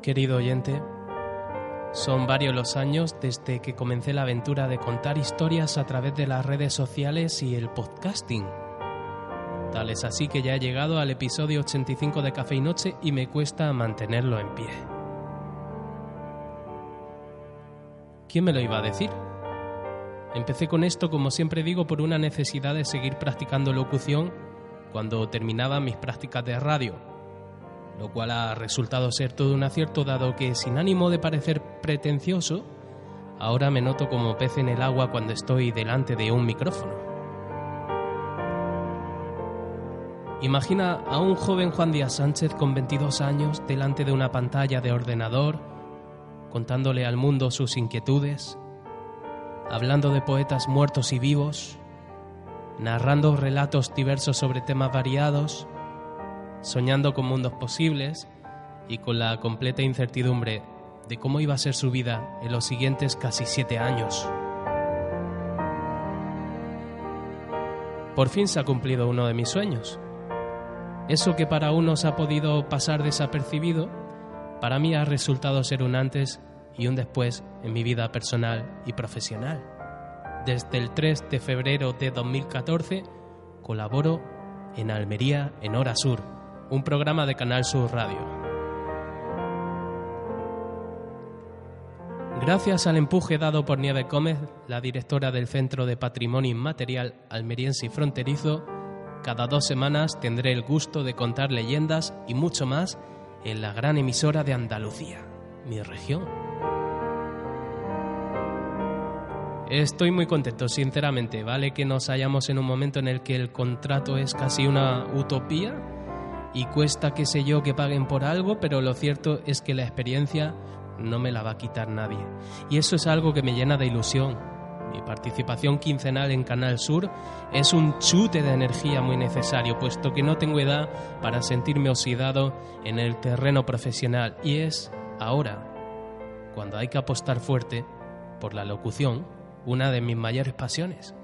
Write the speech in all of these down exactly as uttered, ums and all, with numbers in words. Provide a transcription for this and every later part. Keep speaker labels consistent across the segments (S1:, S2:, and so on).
S1: Querido oyente, son varios los años desde que comencé la aventura de contar historias a través de las redes sociales y el podcasting. Tal es así que ya he llegado al episodio ochenta y cinco de Café y Noche y me cuesta mantenerlo en pie. ¿Quién me lo iba a decir? Empecé con esto, como siempre digo, por una necesidad de seguir practicando locución cuando terminaba mis prácticas de radio, lo cual ha resultado ser todo un acierto, dado que, sin ánimo de parecer pretencioso, ahora me noto como pez en el agua cuando estoy delante de un micrófono. Imagina a un joven Juan Díaz Sánchez con veintidós años delante de una pantalla de ordenador, contándole al mundo sus inquietudes, hablando de poetas muertos y vivos, narrando relatos diversos sobre temas variados, soñando con mundos posibles y con la completa incertidumbre de cómo iba a ser su vida en los siguientes casi siete años. Por fin se ha cumplido uno de mis sueños. Eso que para unos ha podido pasar desapercibido, para mí ha resultado ser un antes y un después en mi vida personal y profesional. Desde el tres de febrero de dos mil catorce colaboro en Almería en Hora Sur, un programa de Canal Sur Radio. Gracias al empuje dado por Nieves Gómez, la directora del Centro de Patrimonio Inmaterial Almeriense y Fronterizo, cada dos semanas tendré el gusto de contar leyendas y mucho más en la gran emisora de Andalucía, mi región. Estoy muy contento, sinceramente. Vale que nos hallamos en un momento en el que el contrato es casi una utopía y cuesta, qué sé yo, que paguen por algo, pero lo cierto es que la experiencia no me la va a quitar nadie. Y eso es algo que me llena de ilusión. Mi participación quincenal en Canal Sur es un chute de energía muy necesario, puesto que no tengo edad para sentirme oxidado en el terreno profesional. Y es ahora, cuando hay que apostar fuerte por la locución, una de mis mayores pasiones.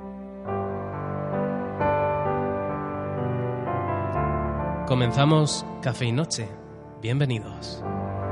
S1: Comenzamos Café y Noche. Bienvenidos.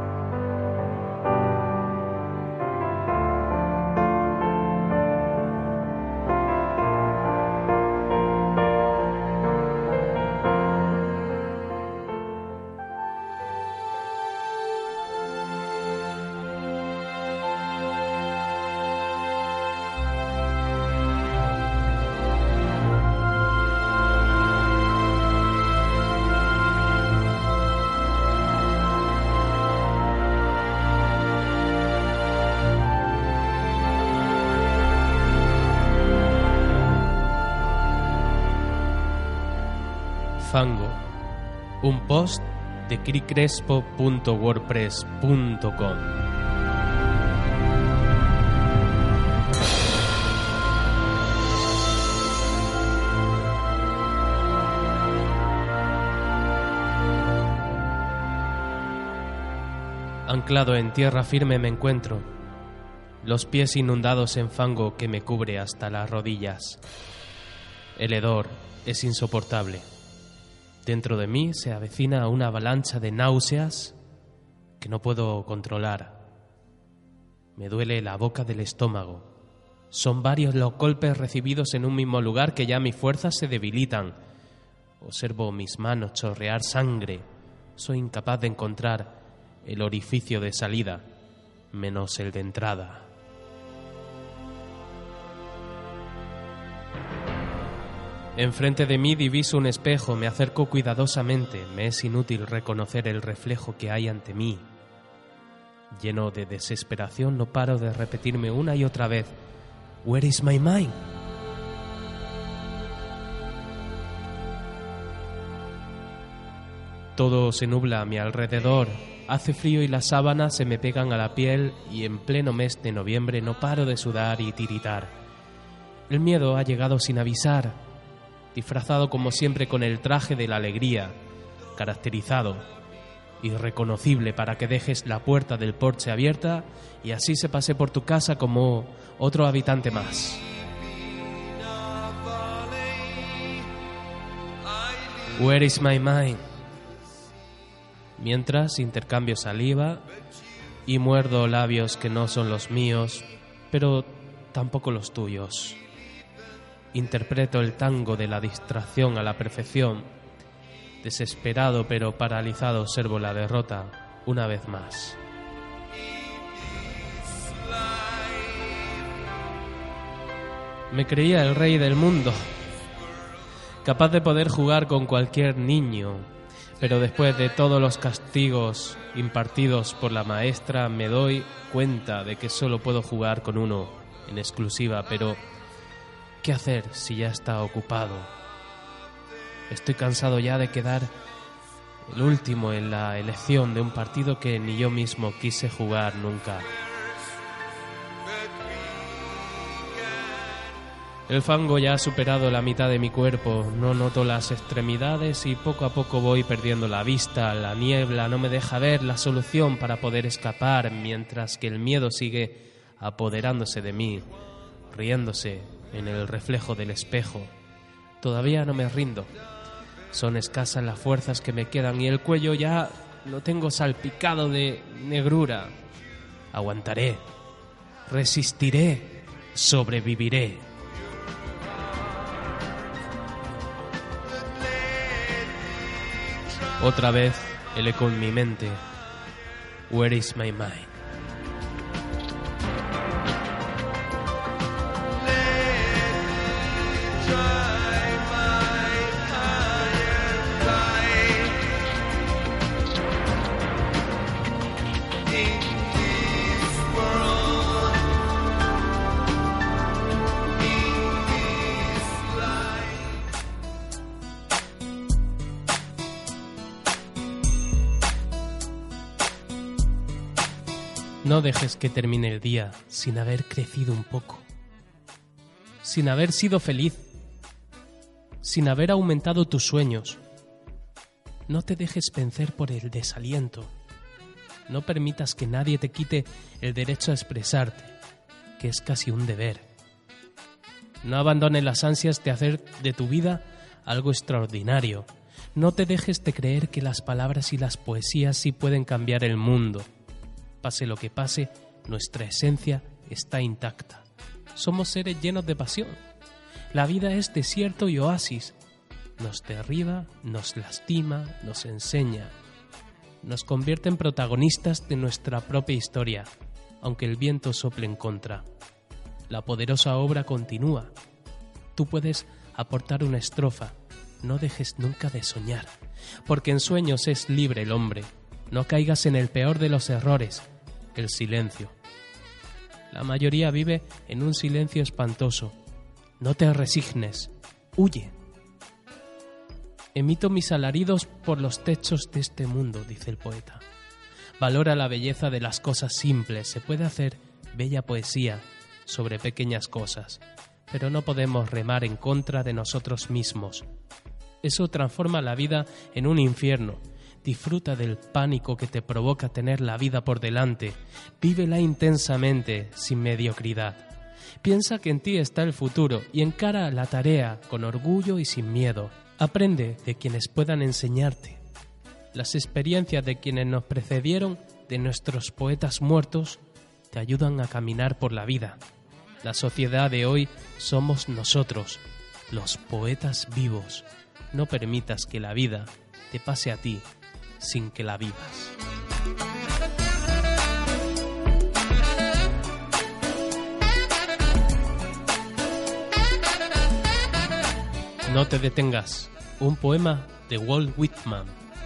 S1: Fango, un post de cricrespo punto wordpress punto com. Anclado en tierra firme me encuentro, los pies inundados en fango que me cubre hasta las rodillas. El hedor es insoportable. Dentro de mí se avecina una avalancha de náuseas que no puedo controlar. Me duele la boca del estómago. Son varios los golpes recibidos en un mismo lugar que ya mis fuerzas se debilitan. Observo mis manos chorrear sangre. Soy incapaz de encontrar el orificio de salida, menos el de entrada. Enfrente de mí diviso un espejo, me acerco cuidadosamente. Me es inútil reconocer el reflejo que hay ante mí. Lleno de desesperación, no paro de repetirme una y otra vez: "Where is my mind?". Todo se nubla a mi alrededor. Hace frío y las sábanas se me pegan a la piel y en pleno mes de noviembre no paro de sudar y tiritar. El miedo ha llegado sin avisar, disfrazado como siempre con el traje de la alegría, caracterizado, irreconocible para que dejes la puerta del porche abierta y así se pase por tu casa como otro habitante más. Where is my mind? Mientras intercambio saliva y muerdo labios que no son los míos, pero tampoco los tuyos. Interpreto el tango de la distracción a la perfección. Desesperado pero paralizado observo la derrota una vez más. Me creía el rey del mundo, capaz de poder jugar con cualquier niño, pero después de todos los castigos impartidos por la maestra me doy cuenta de que solo puedo jugar con uno en exclusiva, pero ¿qué hacer si ya está ocupado? Estoy cansado ya de quedar el último en la elección de un partido que ni yo mismo quise jugar nunca. El fango ya ha superado la mitad de mi cuerpo, no noto las extremidades y poco a poco voy perdiendo la vista. La niebla no me deja ver la solución para poder escapar, mientras que el miedo sigue apoderándose de mí, riéndose en el reflejo del espejo. Todavía no me rindo. Son escasas las fuerzas que me quedan y el cuello ya lo tengo salpicado de negrura. Aguantaré, resistiré, sobreviviré. Otra vez el eco en mi mente. Where is my mind? No dejes que termine el día sin haber crecido un poco, sin haber sido feliz, sin haber aumentado tus sueños. No te dejes vencer por el desaliento. No permitas que nadie te quite el derecho a expresarte, que es casi un deber. No abandones las ansias de hacer de tu vida algo extraordinario. No te dejes de creer que las palabras y las poesías sí pueden cambiar el mundo. Pase lo que pase, nuestra esencia está intacta. Somos seres llenos de pasión. La vida es desierto y oasis. Nos derriba, nos lastima, nos enseña. Nos convierte en protagonistas de nuestra propia historia, aunque el viento sople en contra. La poderosa obra continúa. Tú puedes aportar una estrofa. No dejes nunca de soñar, porque en sueños es libre el hombre. No caigas en el peor de los errores, el silencio. La mayoría vive en un silencio espantoso. No te resignes, huye. Emito mis alaridos por los techos de este mundo, dice el poeta. Valora la belleza de las cosas simples. Se puede hacer bella poesía sobre pequeñas cosas, pero no podemos remar en contra de nosotros mismos. Eso transforma la vida en un infierno. Disfruta del pánico que te provoca tener la vida por delante. Vívela intensamente, sin mediocridad. Piensa que en ti está el futuro y encara la tarea con orgullo y sin miedo. Aprende de quienes puedan enseñarte. Las experiencias de quienes nos precedieron, de nuestros poetas muertos, te ayudan a caminar por la vida. La sociedad de hoy somos nosotros, los poetas vivos. No permitas que la vida te pase a ti sin que la vivas. No te detengas. Un poema de Walt Whitman.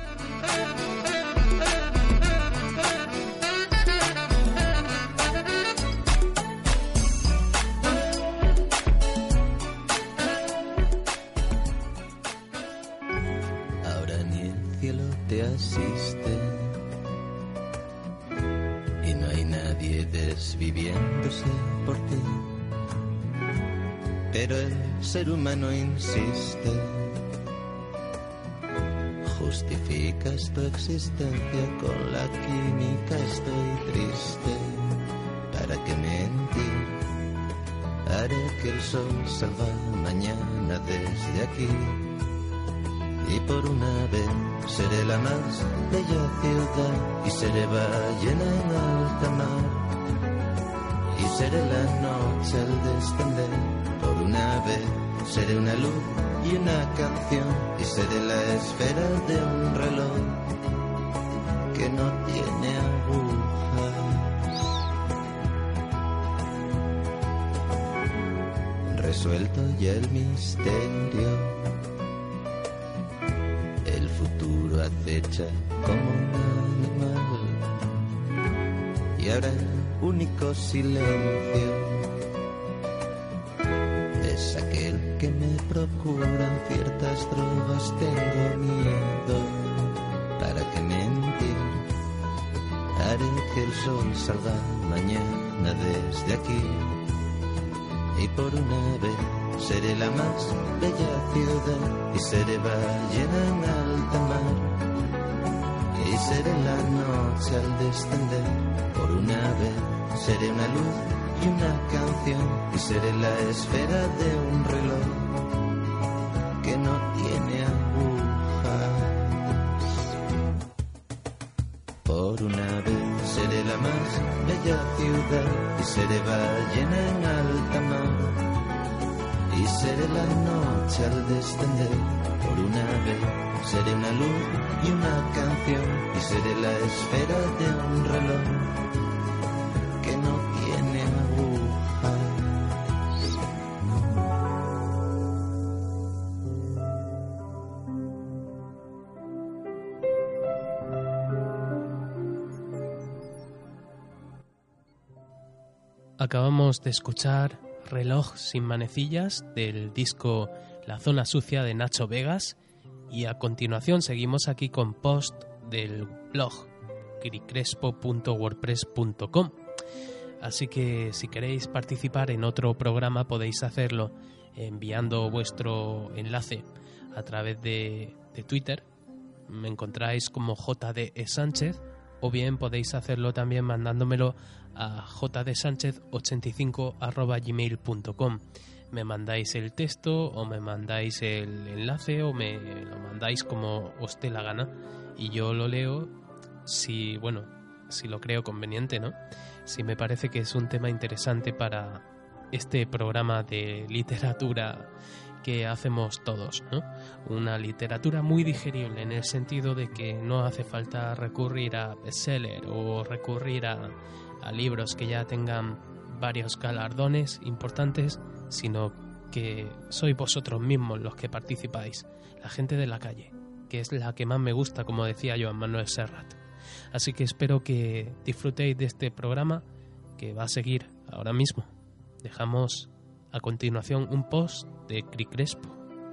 S2: Ahora ni el cielo te asiste y no hay nadie desviviéndose por ti. Pero el ser humano insiste. Justificas tu existencia con la química. Estoy triste. ¿Para qué mentir? Haré que el sol salga mañana desde aquí. Y por una vez seré la más bella ciudad, y seré ballena en alta mar, y seré la noche al descender. Por una vez seré una luz y una canción, y seré la esfera de un reloj que no tiene agujas. Resuelto ya el misterio, el futuro acecha como un animal, y ahora el único silencio es aquel que me procuran ciertas drogas. Tengo miedo, ¿para qué mentir? Haré que el sol salga mañana desde aquí, y por una vez seré la más bella ciudad, y seré ballena en alta mar, y seré la noche al descender. Por una vez seré una luz y una canción, y seré la esfera de un reloj que no tiene agujas. Por una vez seré la más bella ciudad, y seré ballena en alta mar, y seré la noche al descender. Por una vez seré una luz y una canción, y seré la esfera de un reloj que no tiene agujas.
S1: Acabamos de escuchar Reloj sin manecillas del disco La Zona Sucia de Nacho Vegas, y a continuación seguimos aquí con post del blog cricrespo punto wordpress punto com. Así que si queréis participar en otro programa podéis hacerlo enviando vuestro enlace a través de, de Twitter. Me encontráis como J D E Sánchez, o bien podéis hacerlo también mandándomelo a j d sánchez ochenta y cinco arroba gmail punto com. Me mandáis el texto o me mandáis el enlace o me lo mandáis como os dé la gana, y yo lo leo si, bueno, si lo creo conveniente, ¿no? Si me parece que es un tema interesante para este programa de literatura que hacemos todos, ¿no? Una literatura muy digerible, en el sentido de que no hace falta recurrir a bestseller o recurrir a, a libros que ya tengan varios galardones importantes, sino que sois vosotros mismos los que participáis, la gente de la calle, que es la que más me gusta, como decía Joan Manuel Serrat. Así que espero que disfrutéis de este programa que va a seguir ahora mismo. Dejamos a continuación un post de Cricrespo.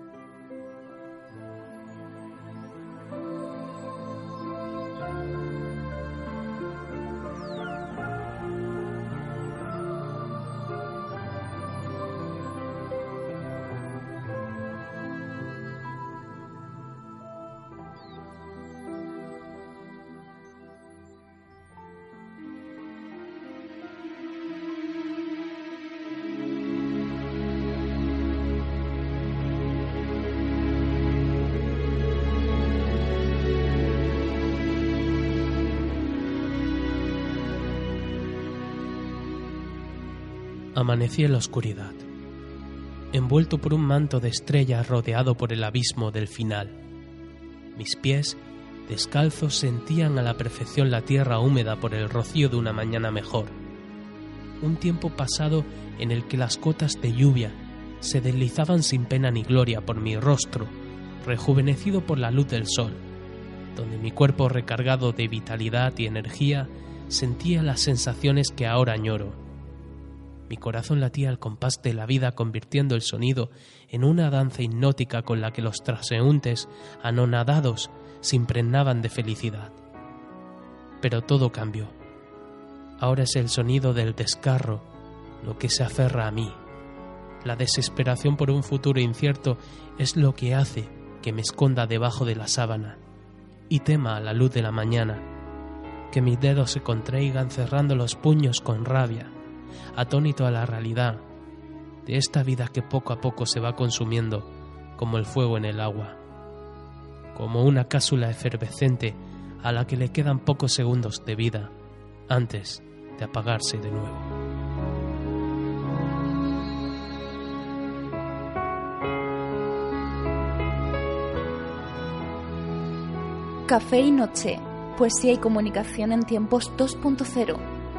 S1: Amanecí en la oscuridad, envuelto por un manto de estrellas, rodeado por el abismo del final. Mis pies, descalzos, sentían a la perfección la tierra húmeda por el rocío de una mañana mejor. Un tiempo pasado en el que las gotas de lluvia se deslizaban sin pena ni gloria por mi rostro, rejuvenecido por la luz del sol, donde mi cuerpo, recargado de vitalidad y energía, sentía las sensaciones que ahora añoro. Mi corazón latía al compás de la vida, convirtiendo el sonido en una danza hipnótica con la que los transeúntes, anonadados, se impregnaban de felicidad. Pero todo cambió. Ahora es el sonido del descarro lo que se aferra a mí. La desesperación por un futuro incierto es lo que hace que me esconda debajo de la sábana y tema a la luz de la mañana, que mis dedos se contraigan cerrando los puños con rabia, atónito a la realidad de esta vida que poco a poco se va consumiendo como el fuego en el agua. como una cápsula efervescente a la que le quedan pocos segundos de vida antes de apagarse de nuevo.
S3: Café y noche, poesía y comunicación en tiempos dos punto cero.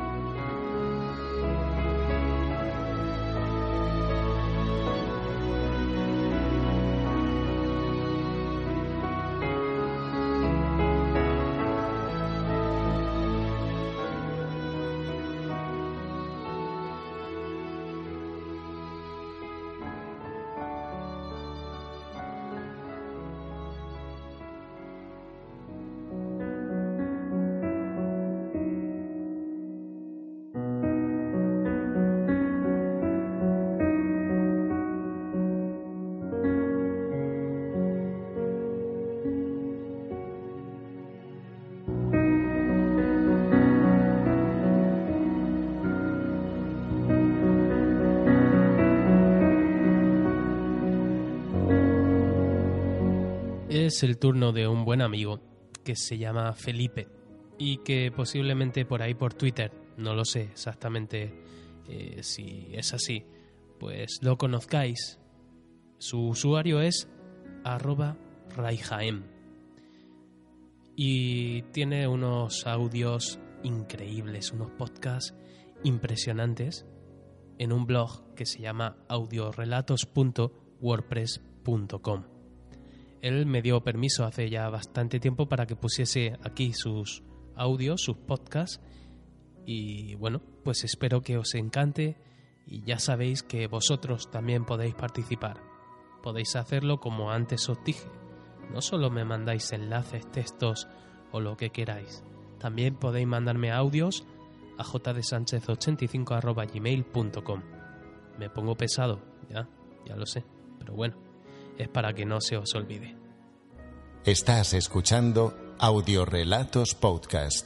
S1: Es el turno de un buen amigo que se llama Felipe y que posiblemente por ahí por Twitter, no lo sé exactamente eh, si es así, pues lo conozcáis. Su usuario es arroba raijaem y tiene unos audios increíbles, unos podcasts impresionantes en un blog que se llama audiorelatos punto wordpress punto com. Él me dio permiso hace ya bastante tiempo para que pusiese aquí sus audios, sus podcasts, y bueno, pues espero que os encante y ya sabéis que vosotros también podéis participar. Podéis hacerlo como antes os dije. No solo me mandáis enlaces, textos o lo que queráis. También podéis mandarme audios a j d sánchez ochenta y cinco arroba gmail punto com. Me pongo pesado, ya, ya lo sé, pero bueno, es para que no se os olvide.
S4: Estás escuchando Audiorelatos Podcast.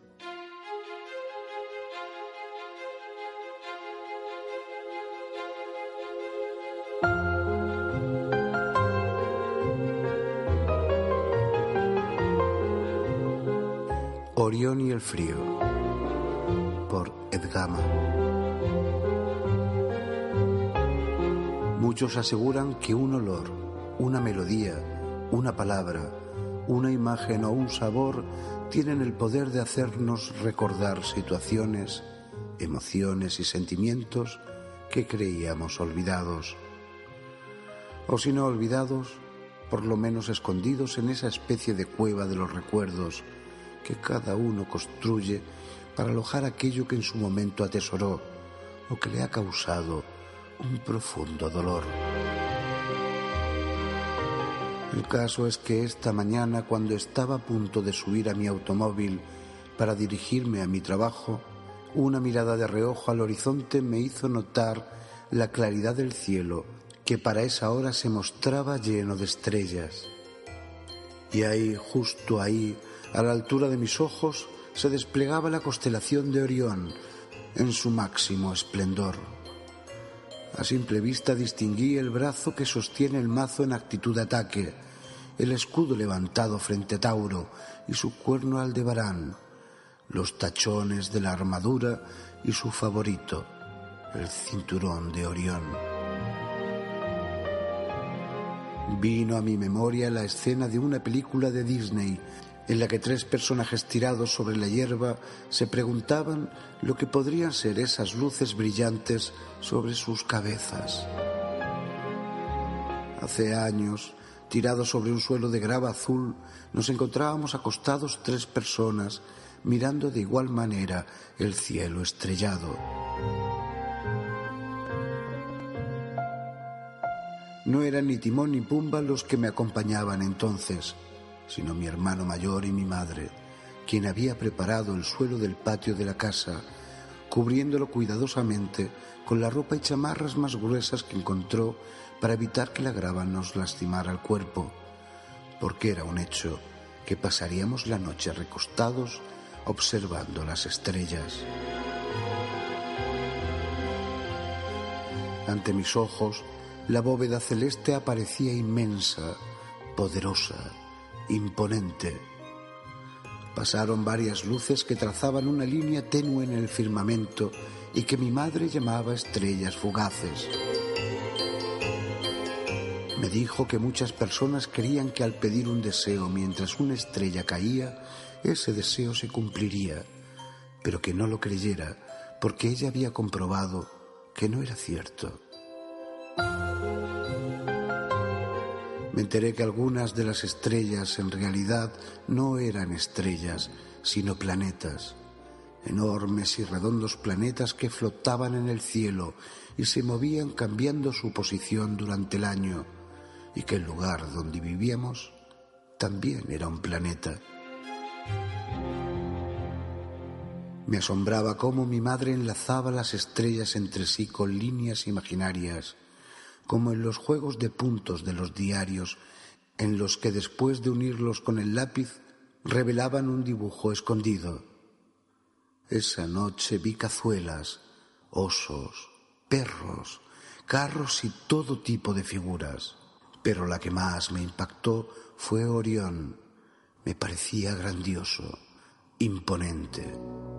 S5: Orión y el frío, por Edgama. Muchos aseguran que un olor, una melodía, una palabra, una imagen o un sabor tienen el poder de hacernos recordar situaciones, emociones y sentimientos que creíamos olvidados. O si no olvidados, por lo menos escondidos en esa especie de cueva de los recuerdos que cada uno construye para alojar aquello que en su momento atesoró o que le ha causado un profundo dolor. El caso es que esta mañana, cuando estaba a punto de subir a mi automóvil para dirigirme a mi trabajo, una mirada de reojo al horizonte me hizo notar la claridad del cielo, que para esa hora se mostraba lleno de estrellas. Y ahí, justo ahí, a la altura de mis ojos, se desplegaba la constelación de Orión en su máximo esplendor. A simple vista distinguí el brazo que sostiene el mazo en actitud de ataque, el escudo levantado frente a Tauro y su cuerno Aldebarán, los tachones de la armadura y su favorito, el cinturón de Orión. Vino a mi memoria la escena de una película de Disney en la que tres personajes tirados sobre la hierba se preguntaban lo que podrían ser esas luces brillantes sobre sus cabezas. Hace años, tirados sobre un suelo de grava azul, nos encontrábamos acostados tres personas mirando de igual manera el cielo estrellado. No eran ni Timón ni Pumba los que me acompañaban entonces, sino mi hermano mayor y mi madre, quien había preparado el suelo del patio de la casa, cubriéndolo cuidadosamente con la ropa y chamarras más gruesas que encontró para evitar que la grava nos lastimara el cuerpo, porque era un hecho que pasaríamos la noche recostados observando las estrellas. Ante mis ojos, la bóveda celeste aparecía inmensa, poderosa, imponente. Pasaron varias luces que trazaban una línea tenue en el firmamento y que mi madre llamaba estrellas fugaces. Me dijo que muchas personas creían que al pedir un deseo mientras una estrella caía, ese deseo se cumpliría, pero que no lo creyera porque ella había comprobado que no era cierto. Me enteré que algunas de las estrellas en realidad no eran estrellas, sino planetas. Enormes y redondos planetas que flotaban en el cielo y se movían cambiando su posición durante el año, y que el lugar donde vivíamos también era un planeta. Me asombraba cómo mi madre enlazaba las estrellas entre sí con líneas imaginarias, como en los juegos de puntos de los diarios, en los que después de unirlos con el lápiz revelaban un dibujo escondido. Esa noche vi cazuelas, osos, perros, carros y todo tipo de figuras, pero la que más me impactó fue Orión. Me parecía grandioso, imponente.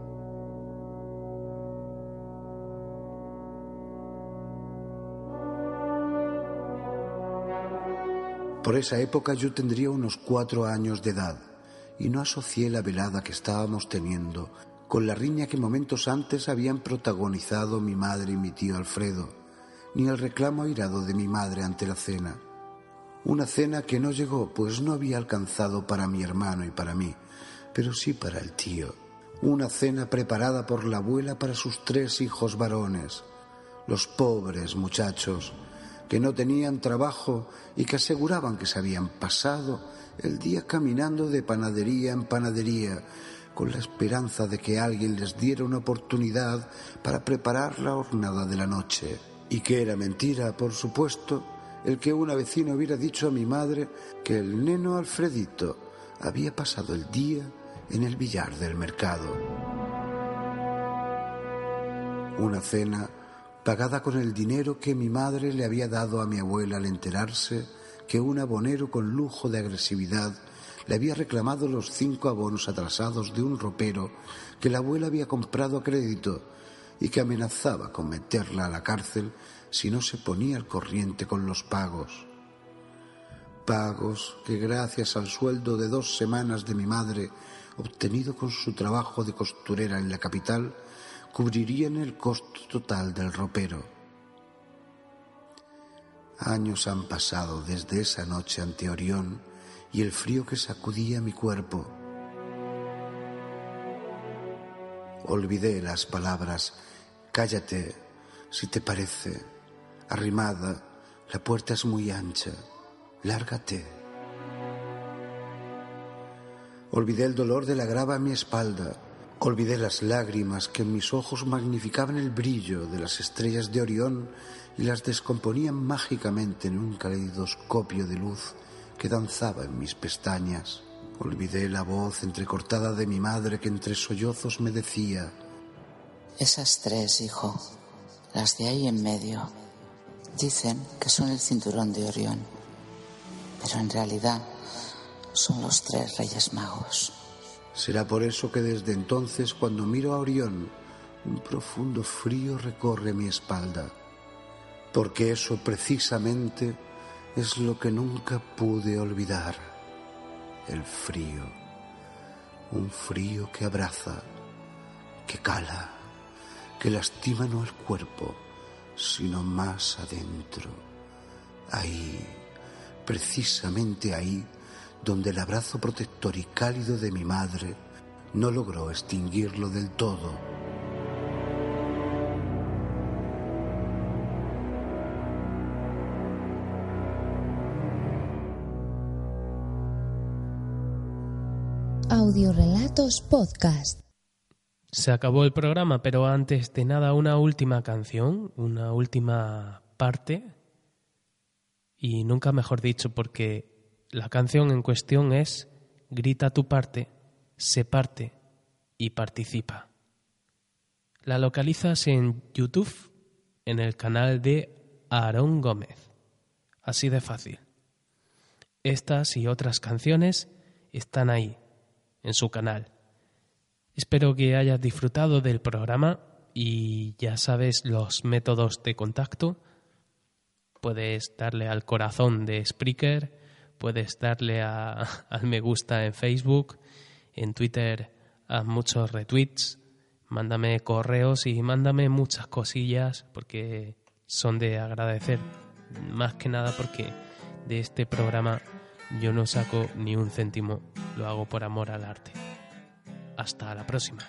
S5: Por esa época yo tendría unos cuatro años de edad y no asocié la velada que estábamos teniendo con la riña que momentos antes habían protagonizado mi madre y mi tío Alfredo, ni el reclamo airado de mi madre ante la cena. Una cena que no llegó, pues no había alcanzado para mi hermano y para mí, pero sí para el tío. Una cena preparada por la abuela para sus tres hijos varones, los pobres muchachos que no tenían trabajo y que aseguraban que se habían pasado el día caminando de panadería en panadería, con la esperanza de que alguien les diera una oportunidad para preparar la hornada de la noche. Y que era mentira, por supuesto, el que una vecina hubiera dicho a mi madre que el neno Alfredito había pasado el día en el billar del mercado. Una cena pagada con el dinero que mi madre le había dado a mi abuela al enterarse que un abonero con lujo de agresividad le había reclamado los cinco abonos atrasados de un ropero que la abuela había comprado a crédito y que amenazaba con meterla a la cárcel si no se ponía al corriente con los pagos. Pagos que, gracias al sueldo de dos semanas de mi madre, obtenido con su trabajo de costurera en la capital, cubrirían el costo total del ropero. Años han pasado desde esa noche ante Orión y el frío que sacudía mi cuerpo. Olvidé las palabras «cállate, si te parece», «arrimada, la puerta es muy ancha, lárgate». Olvidé el dolor de la grava a mi espalda. Olvidé las lágrimas que en mis ojos magnificaban el brillo de las estrellas de Orión y las descomponían mágicamente en un caleidoscopio de luz que danzaba en mis pestañas. Olvidé la voz entrecortada de mi madre que entre sollozos me decía:
S6: esas tres, hijo, las de ahí en medio, dicen que son el cinturón de Orión, pero en realidad son los tres Reyes Magos.
S5: Será por eso que desde entonces, cuando miro a Orión, un profundo frío recorre mi espalda, porque eso precisamente es lo que nunca pude olvidar: el frío, un frío que abraza, que cala, que lastima no el cuerpo, sino más adentro, ahí, precisamente ahí, donde el abrazo protector y cálido de mi madre no logró extinguirlo del todo.
S7: Audiorelatos Podcast.
S1: Se acabó el programa, pero antes de nada una última canción, una última parte, y nunca mejor dicho, porque la canción en cuestión es Grita tu parte, se parte y participa. La localizas en YouTube, en el canal de Aarón Gómez. Así de fácil. Estas y otras canciones están ahí, en su canal. Espero que hayas disfrutado del programa y ya sabes los métodos de contacto. Puedes darle al corazón de Spreaker, puedes darle a, al me gusta en Facebook, en Twitter haz muchos retweets, mándame correos y mándame muchas cosillas porque son de agradecer. Más que nada porque de este programa yo no saco ni un céntimo, lo hago por amor al arte. Hasta la próxima.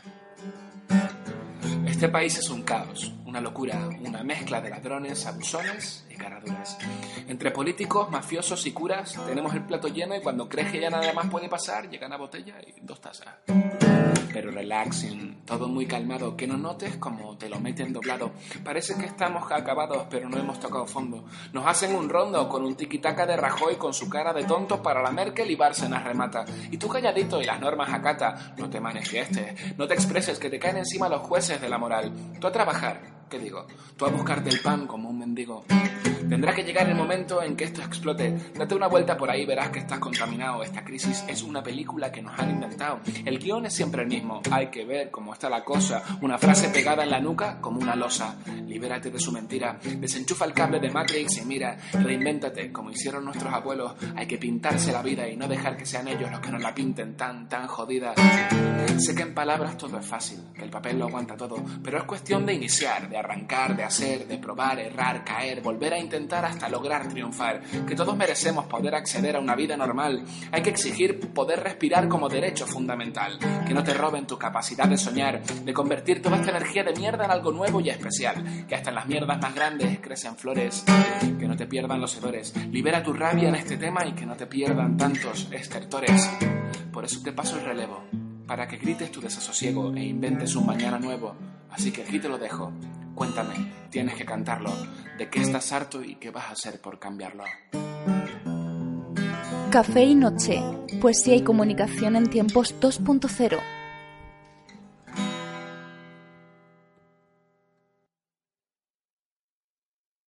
S8: Este país es un caos, una locura, una mezcla de ladrones, abusones y caraduras. Entre políticos, mafiosos y curas tenemos el plato lleno y cuando crees que ya nada más puede pasar, llega una botella y dos tazas. Pero relaxing, todo muy calmado, que no notes como te lo meten doblado. Parece que estamos acabados, pero no hemos tocado fondo. Nos hacen un rondo con un tiquitaca de Rajoy con su cara de tonto para la Merkel y Bárcenas remata. Y tú calladito y las normas acata, no te manifiestes, no te expreses que te caen encima los jueces de la moral. Tú a trabajar, ¿qué digo? Tú a buscarte el pan como un mendigo. Tendrá que llegar el momento en que esto explote. Date una vuelta por ahí, verás que estás contaminado. Esta crisis es una película que nos han inventado. El guión es siempre el mismo. Hay que ver cómo está la cosa. Una frase pegada en la nuca como una losa. Libérate de su mentira. Desenchufa el cable de Matrix y mira, reinvéntate como hicieron nuestros abuelos. Hay que pintarse la vida y no dejar que sean ellos los que nos la pinten tan, tan jodida. Sé que en palabras todo es fácil, que el papel lo aguanta todo, pero es cuestión de iniciar, de arrancar, de hacer, de probar, errar, caer, volver a intentar hasta lograr triunfar. Que todos merecemos poder acceder a una vida normal. Hay que exigir poder respirar como derecho fundamental. Que no te roben tu capacidad de soñar, de convertir toda esta energía de mierda en algo nuevo y especial. Que hasta en las mierdas más grandes crecen flores. Que no te pierdan los hedores. Libera tu rabia en este tema y que no te pierdan tantos estertores. Por eso te paso el relevo, para que grites tu desasosiego e inventes un mañana nuevo. Así que aquí te lo dejo. Cuéntame, tienes que cantarlo. ¿De qué estás harto y qué vas a hacer por cambiarlo?
S3: Café y Noche, poesía y comunicación en tiempos dos punto cero.